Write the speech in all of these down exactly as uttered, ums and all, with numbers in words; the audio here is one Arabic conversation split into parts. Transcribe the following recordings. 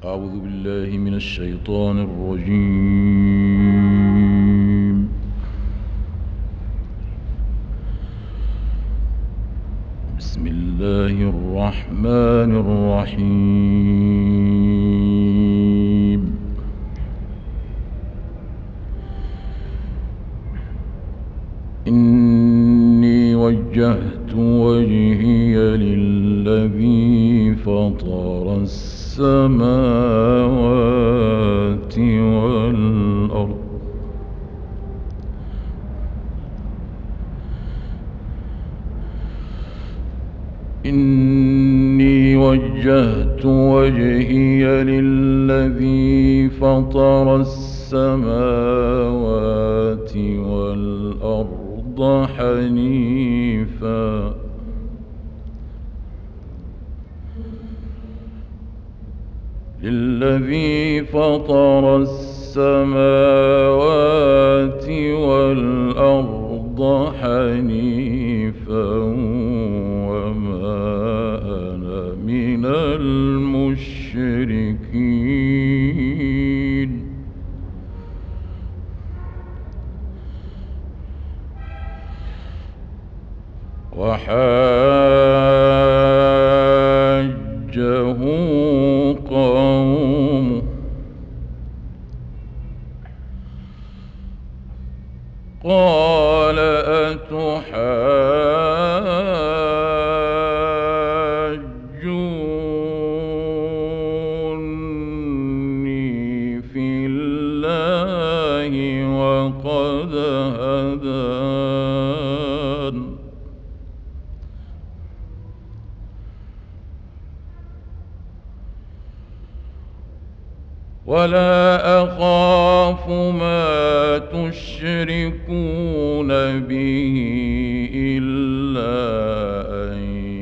أعوذ بالله من الشيطان الرجيم. بسم الله الرحمن الرحيم. إني وجهت وجهي للذي فطر السماوات والأرض إني وجهت وجهي للذي فطر السماوات والأرض حنيفا للذي فطر السماوات والأرض حنيفا وما أنا من المشركين. وحاجه قومه قال أتحاجوني في الله وقد هدان ولا أخاف ما تشركون به إلا أن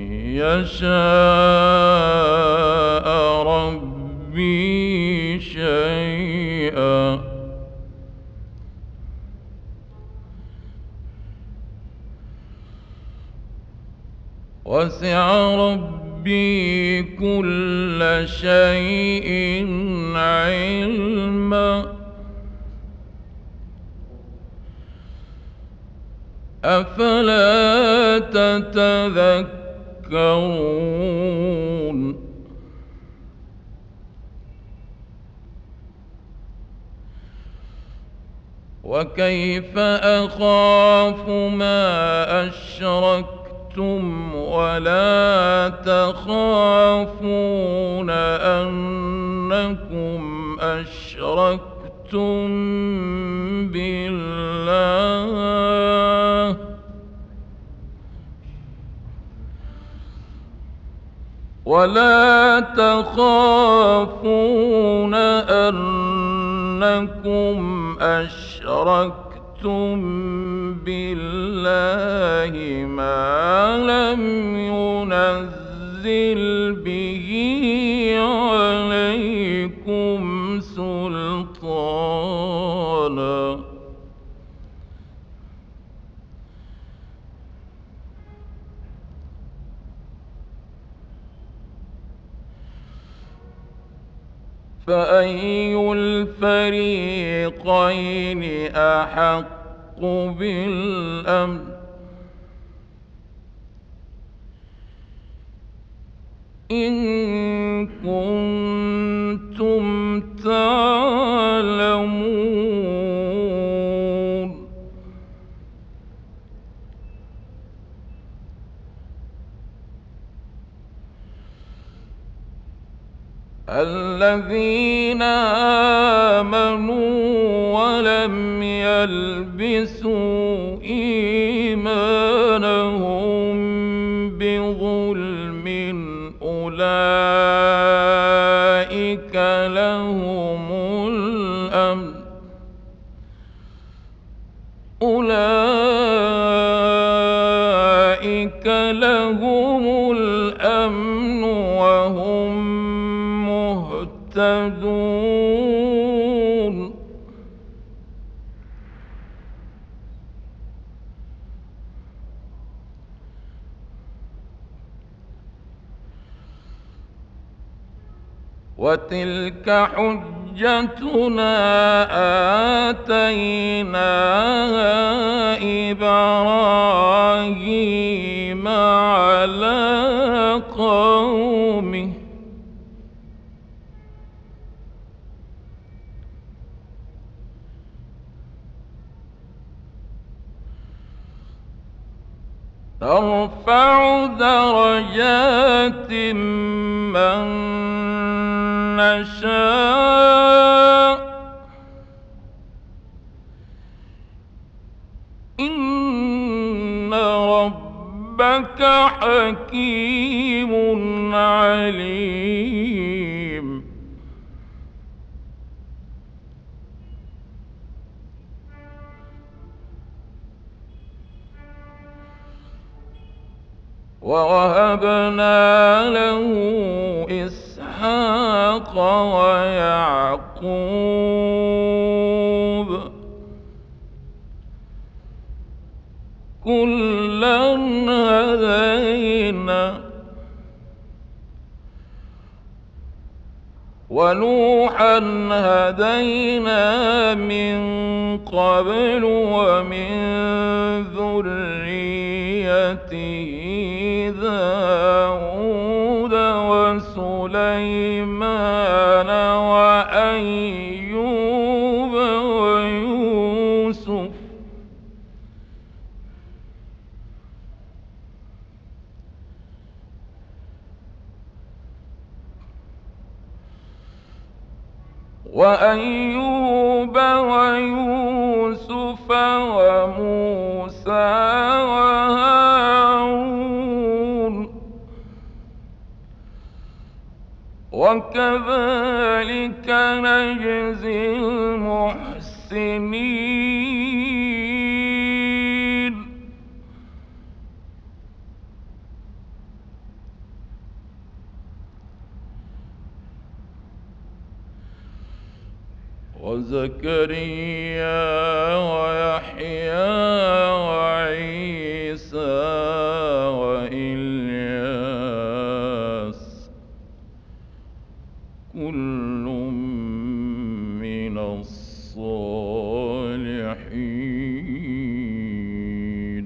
يشاء ربي شيئا وسع ربي كل شيء علما أفلا تتذكرون وكيف أخاف ما أشركتم ولا تخافون أنكم أشركتم بالله ولا تخافون أنكم أشركتم بالله ما لم ينزل به عليكم سلطانا فأي الفريقين أحق بالأمن إن كنتم تعلمون الذين آمنوا ولم يلبسوا إيمانهم بظلم أولئك لهم الأمن أولئك لهم الأمن وهم مهتدون وتلك حجتنا آتيناها إبراهيم على قومه نرفع درجات من نشاء إن ربك حكيم عليم ووهبنا له إسحاق ويعقوب كلا هدينا ونوحا هدينا من قبل ومن ذريته داود وسليمان وأيوب ويوسف وأيوب ويوسف وموسى وهارون وكذلك نجزي المحسنين وزكريا ويحيى وعيسى وإلياس كل من الصالحين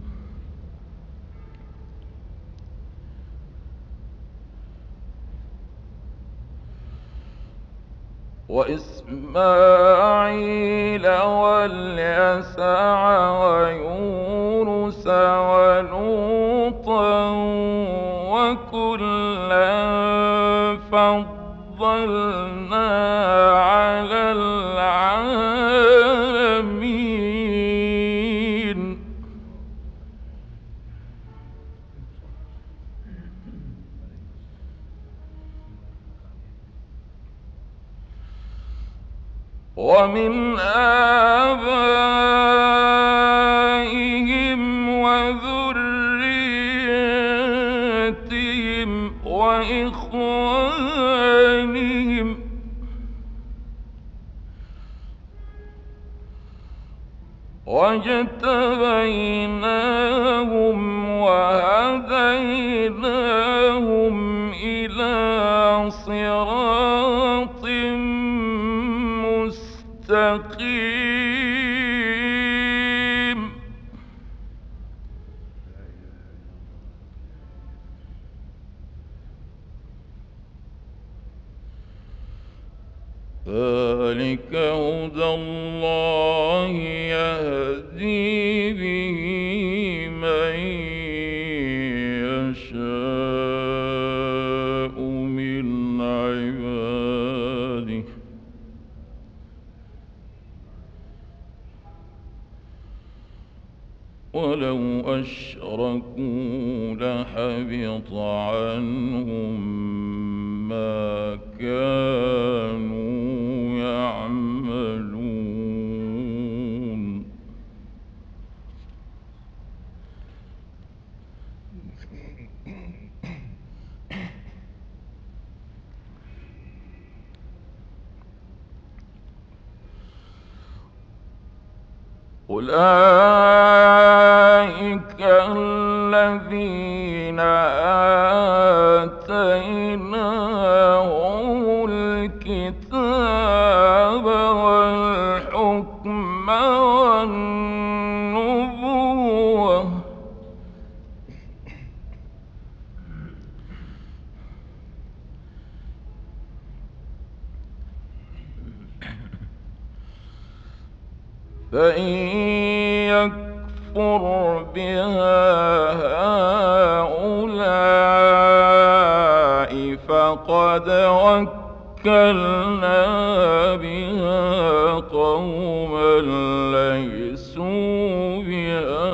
وإسماعيل واليسع ويونس ولوطا وكلا فضلنا على العالمين ومن آبائهم وذريتهم وإخوانهم واجتبيناهم وهديناهم إلى صراط مستقيم ذلك هدى الله يهدي به من يشاء من عباده ولو أشركوا لحبط عنهم ما كانوا يعملون أولئك الذين آتيناهم الكتاب والحكم والنبوة فإن يكفر بها هؤلاء فقد وكلنا بها قوما ليسوا بها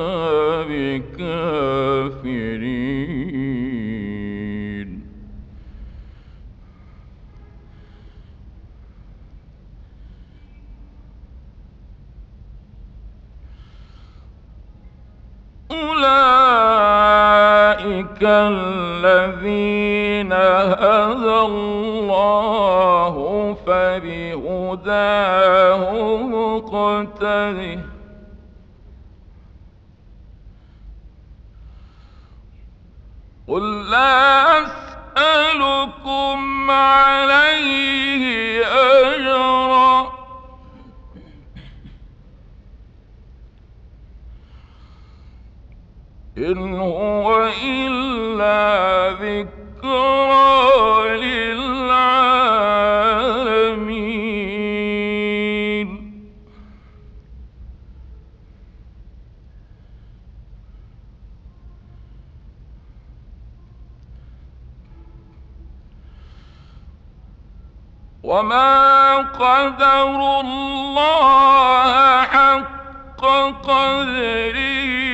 بكافرين. أولئك الذين هدى الله فبهداه مقتده قل لا أسألكم عليه أجرا إن هو إلا ذكرى للعالمين. وما قدروا الله حق قدره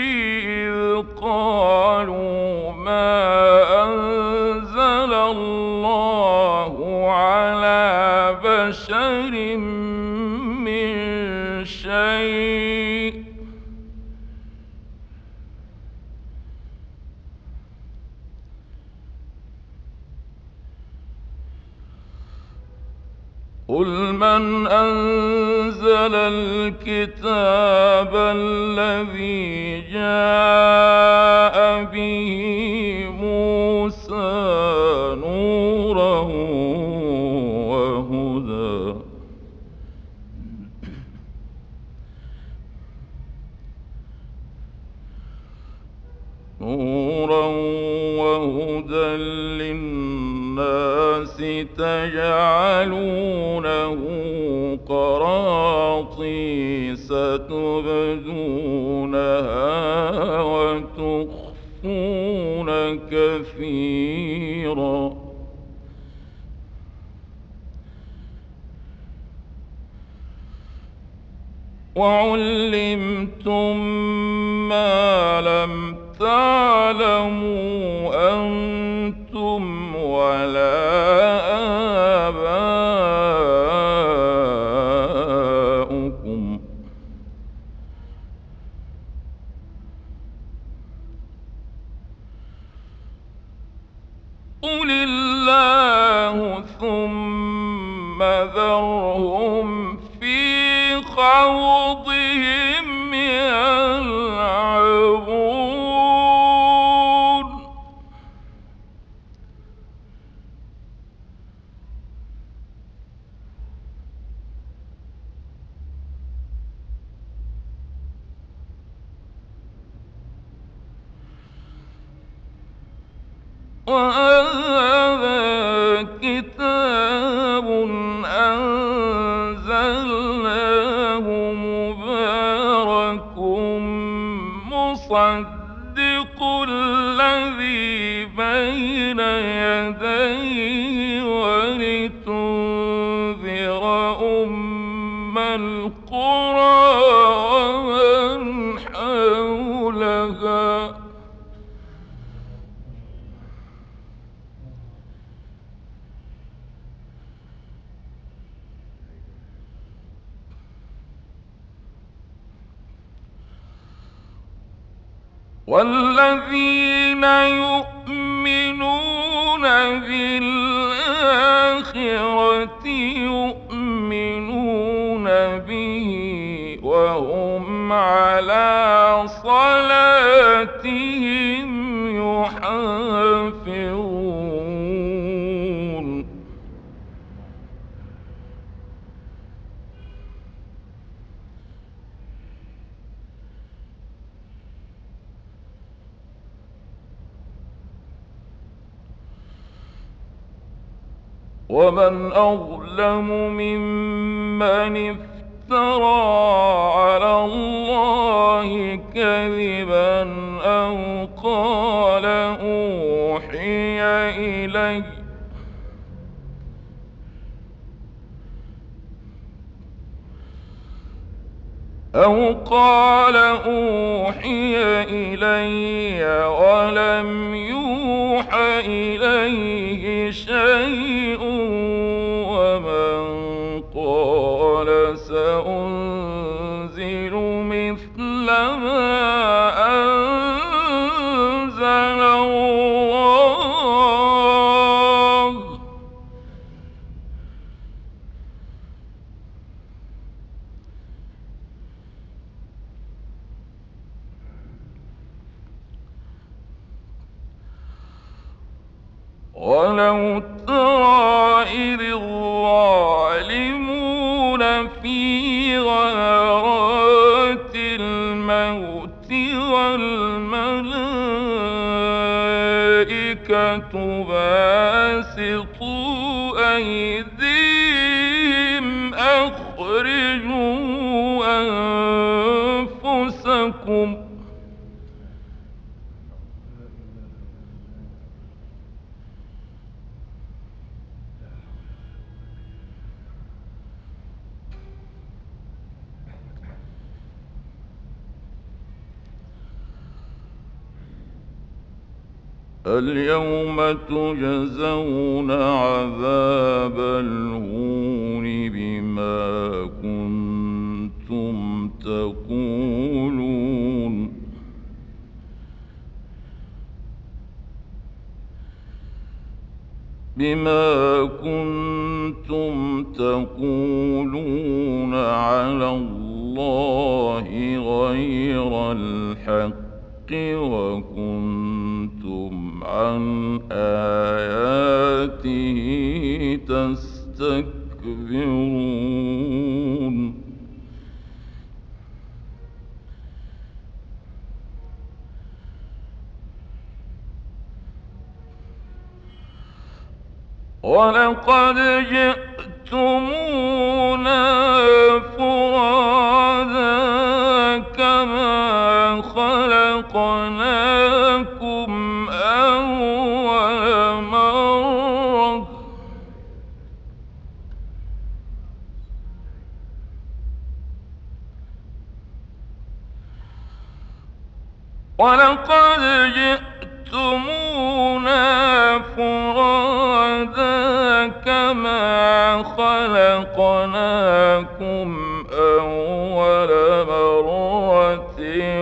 قالوا ما أنزل الله على بشر من شيء قل من أنزل الكتاب الذي جاء به موسى نورا وهدى نورا وهدى للناس تجعلونه قراطيس تبدونها وتخفون كثيرا وعلمتم ما لم تعلموا أنتم ولا آباؤكم قل الله ثم ذرهم في خوضهم يلعبون وهذا كتاب أنزلناه مبارك مصدق الذي بين يديه ولتنذر أم القرى ومن حولها والذين يؤمنون بالآخرة يؤمنون به وهم على صلاتهم يحافظون ومن أظلم ممن افترى على الله كذبا أو قال أوحي إلي أو قال أوحي إلي ولم يوح إليه شيء ومن قال سأنزل مثل ما أنزل الله ولو ترى إذ الظالمون في غمرات الموت والملائكة باسطوا أيديهم أخرجوا أنفسكم اليوم تجزون عذاب الهون بما كنتم تقولون بما كنتم تقولون على الله غير الحق وكنتم عن آياته تستكبرون ولقد جئتمونا فرادا كما خلقناكم أول مرة ولقد جئتمونا فرادا كما خلقناكم أول مرة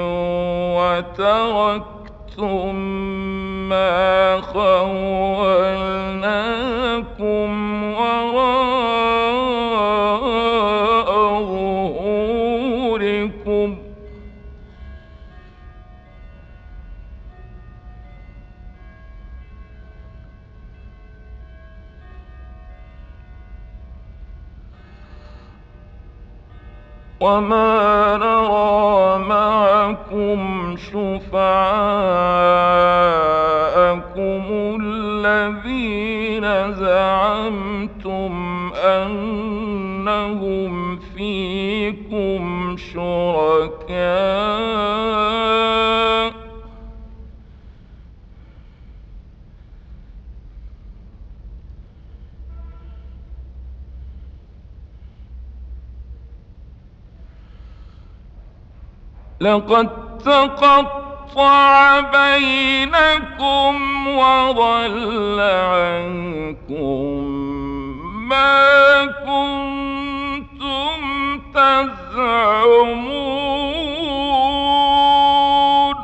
وتركتم ما خولناكم وراء ظهوركم وما نرى معكم شفعاءكم الذين زعمتم أنهم فيكم شركاء لقد تقطع بينكم وضل عنكم ما كنتم تزعمون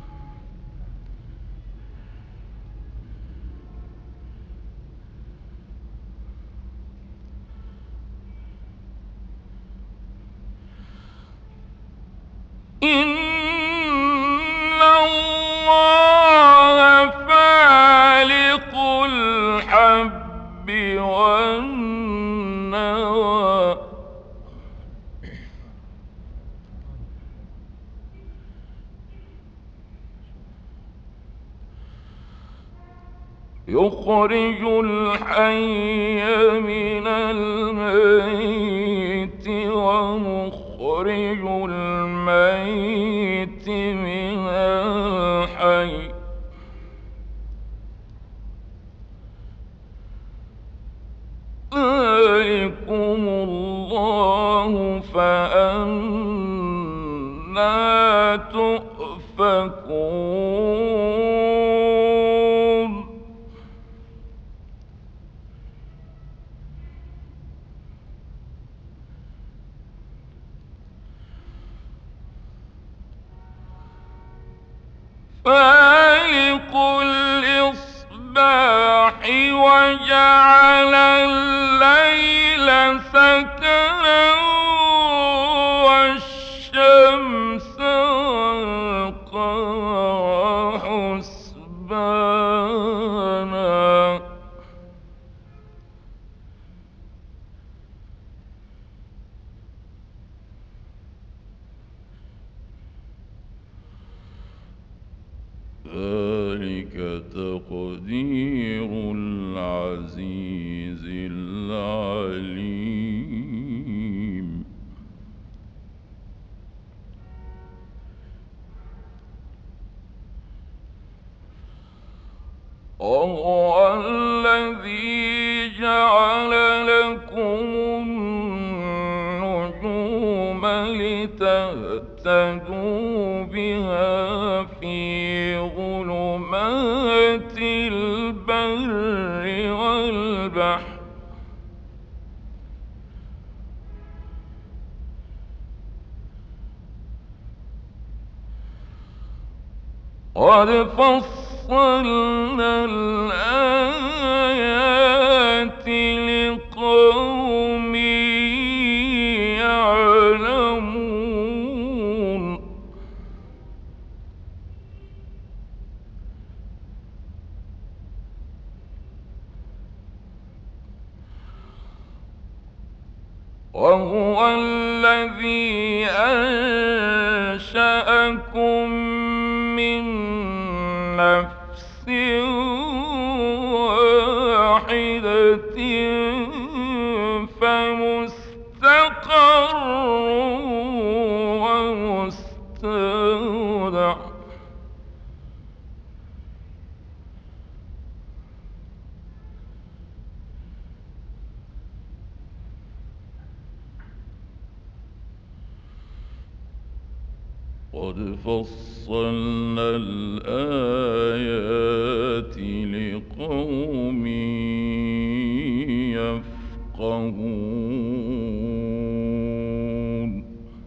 إن الله فالق الحب والنوى يخرج الحي من الميت ومخرج الميت من الحي ذلكم الله فأنى تؤفكون فالق الإصباح وجعل الليل سكنا والشمس والقمر حسبانا ذلك تقدير العزيز العليم وهو الذي جعل لكم النجوم لتهتدوا بها في ظلمات البر والبحر قد فصلنا الآيات لقوم يعلمون وهو الذي أنشأكم من نفس واحدة فمستقر ومستودع قد فصلنا الآيات لقوم يفقهون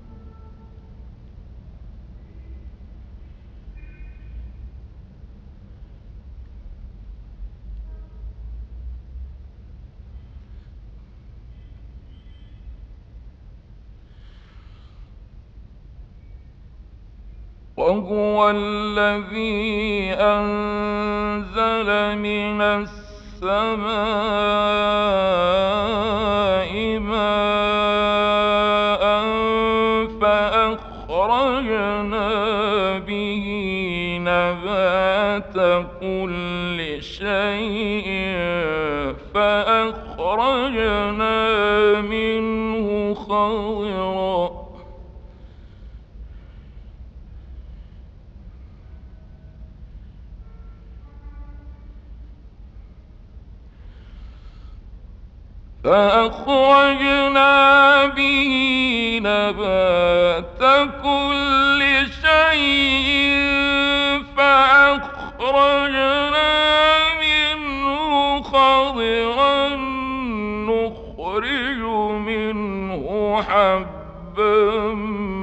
وهو الذي أنزل من السماء ماء فأخرجنا به نبات كل شيء فأخرجنا منه خضرا فأخرجنا به نبات كل شيء فأخرجنا منه خضرا نخرج منه حبا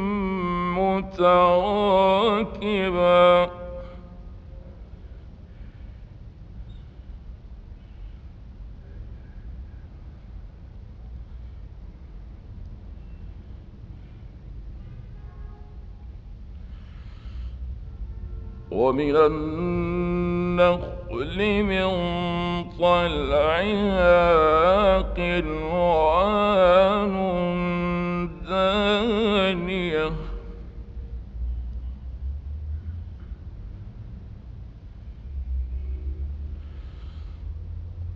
متراكبا ومن النخل من طلعها قنوان دانية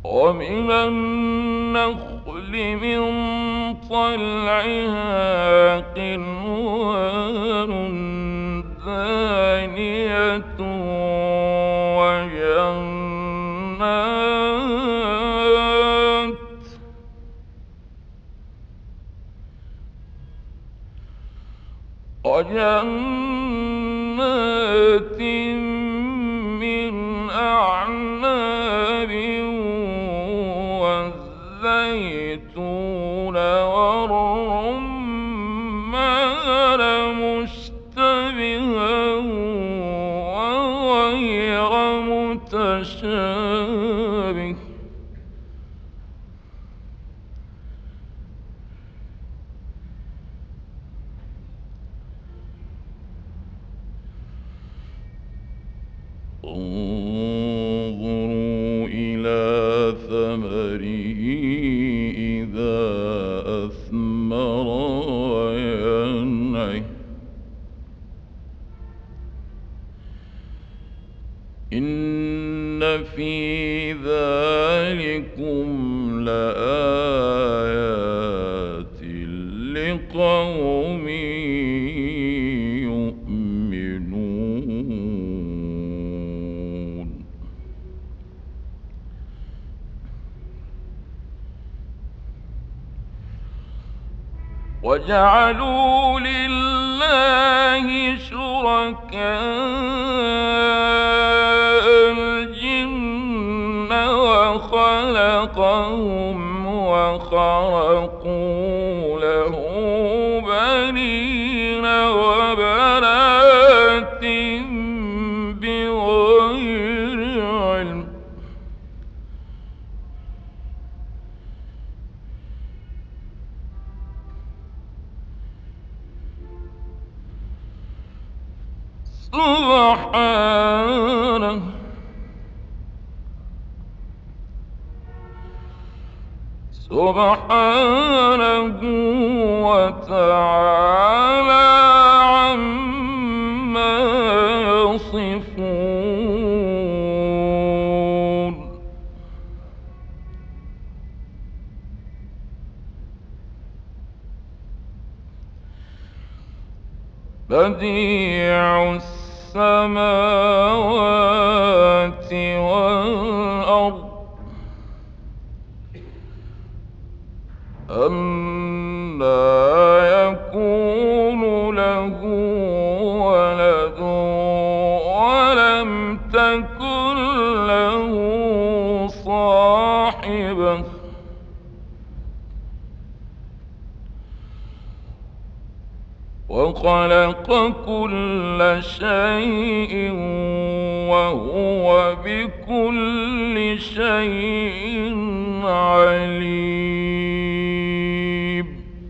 ومن النخل من طلعها قنوان دانية وجنات وجنات من أعناب والزيتون والرمان مشتبها وغير متشابه انظروا إلى ثمره إذا أثمر وينعه إن في ذلكم لآيات لقوم يؤمنون وجعلوا لله شركاء الجن وخلقهم وخرقوا له بنين وبنات بغير علم سبحانه سبحانه وتعالى عما يصفون بديع السماوات والأرض أنى يكون له ولد ولم تكن له صاحبة وخلق كل شيء وهو بكل شيء عليم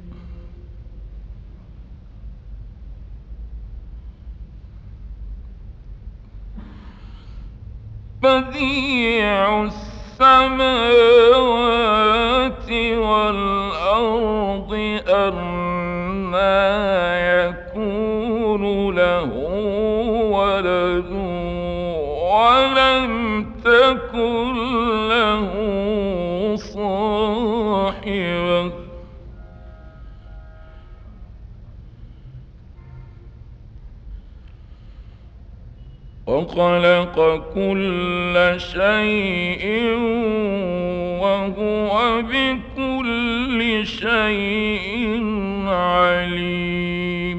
بديع السماوات والأرض أنى يكون له ولد ولم تكن له صاحبة وخلق كل شيء وهو بكل شيء عليم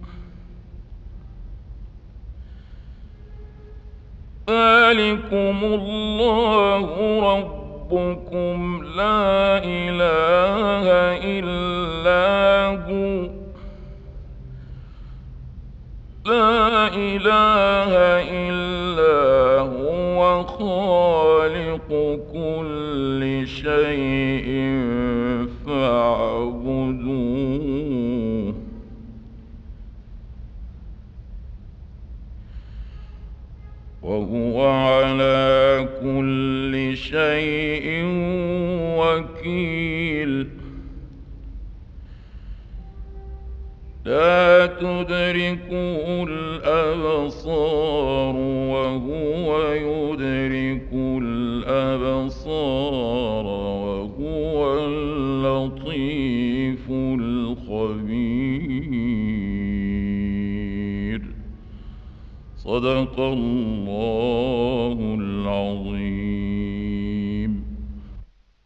ذلكم الله ربكم لا إله إلا هو لا إله إلا هو خالق كل شيء فاعبدوه وهو على كل شيء وكيل لا تدركه الأبصار وهو يدرك الأبصار وهو اللطيف الخبير. صدق الله العظيم.